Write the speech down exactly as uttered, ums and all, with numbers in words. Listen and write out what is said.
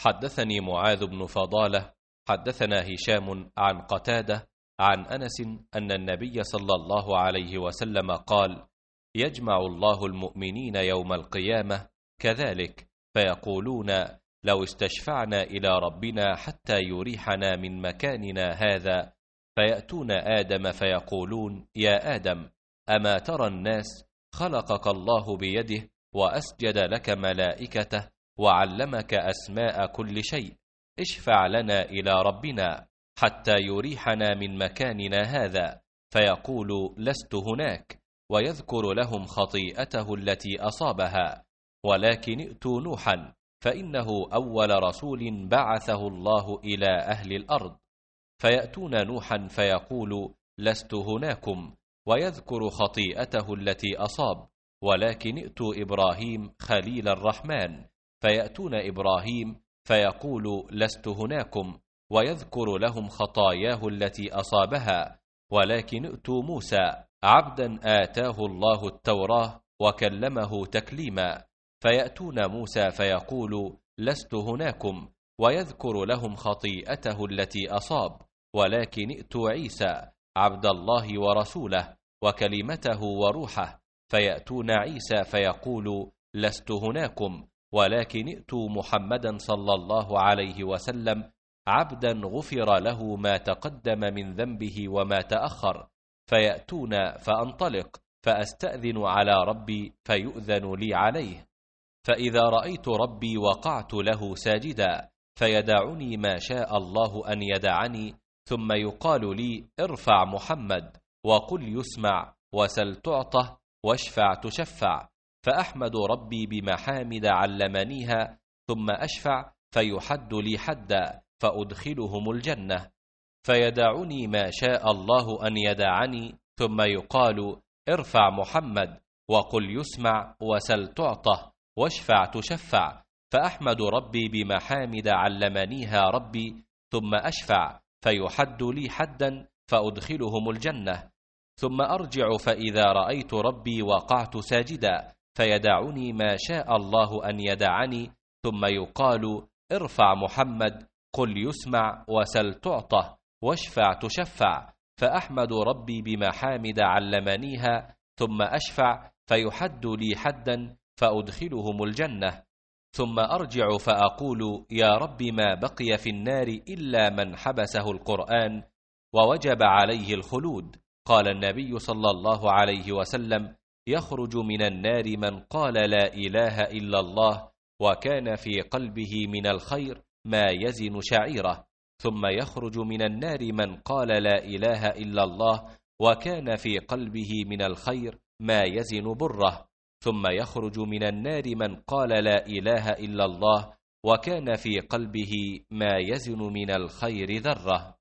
حدثني معاذ بن فضالة حدثنا هشام عن قتادة عن أنس أن النبي صلى الله عليه وسلم قال: يجمع الله المؤمنين يوم القيامة كذلك فيقولون: لو استشفعنا إلى ربنا حتى يريحنا من مكاننا هذا، فيأتون آدم فيقولون: يا آدم، أما ترى الناس خلقك الله بيده وأسجد لك ملائكته وعلمك أسماء كل شيء، اشفع لنا إلى ربنا حتى يريحنا من مكاننا هذا، فيقول: لست هناك، ويذكر لهم خطيئته التي أصابها، ولكن ائتوا نوحا فإنه أول رسول بعثه الله إلى أهل الأرض، فيأتون نوحا فيقول: لست هناكم، ويذكر خطيئته التي أصاب، ولكن ائتوا إبراهيم خليل الرحمن، فيأتون إبراهيم فيقول: لست هناكم، ويذكر لهم خطاياه التي أصابها، ولكن ائتوا موسى عبدا آتاه الله التوراة وكلمه تكليما، فيأتون موسى فيقول: لست هناكم، ويذكر لهم خطيئته التي أصاب، ولكن ائتوا عيسى عبد الله ورسوله وكلمته وروحه، فيأتون عيسى فيقول: لست هناكم، ولكن ائتوا محمدا صلى الله عليه وسلم عبدا غفر له ما تقدم من ذنبه وما تأخر، فيأتون فأنطلق فأستأذن على ربي فيؤذن لي عليه، فإذا رأيت ربي وقعت له ساجدا، فيدعني ما شاء الله أن يدعني، ثم يقال لي: ارفع محمد وقل يسمع وسل تعطه واشفع تشفع، فأحمد ربي بمحامد علمنيها، ثم أشفع فيحد لي حدا فأدخلهم الجنة، فيدعني ما شاء الله أن يدعني، ثم يقال: ارفع محمد وقل يسمع وسل تعطه واشفع تشفع، فأحمد ربي بمحامد علمنيها ربي، ثم أشفع فيحد لي حدا فأدخلهم الجنة، ثم أرجع فإذا رأيت ربي وقعت ساجدا، فيدعني ما شاء الله أن يدعني، ثم يقال: ارفع محمد قل يسمع وسل تعطه واشفع تشفع، فأحمد ربي بمحامد علمنيها، ثم أشفع فيحد لي حدا فأدخلهم الجنة، ثم أرجع فأقول: يا رب، ما بقي في النار إلا من حبسه القرآن ووجب عليه الخلود. قال النبي صلى الله عليه وسلم: يخرج من النار من قال لا إله إلا الله وكان في قلبه من الخير ما يزن شعيرة، ثم يخرج من النار من قال لا إله إلا الله وكان في قلبه من الخير ما يزن بره، ثم يخرج من النار من قال لا إله إلا الله وكان في قلبه ما يزن من الخير ذرة.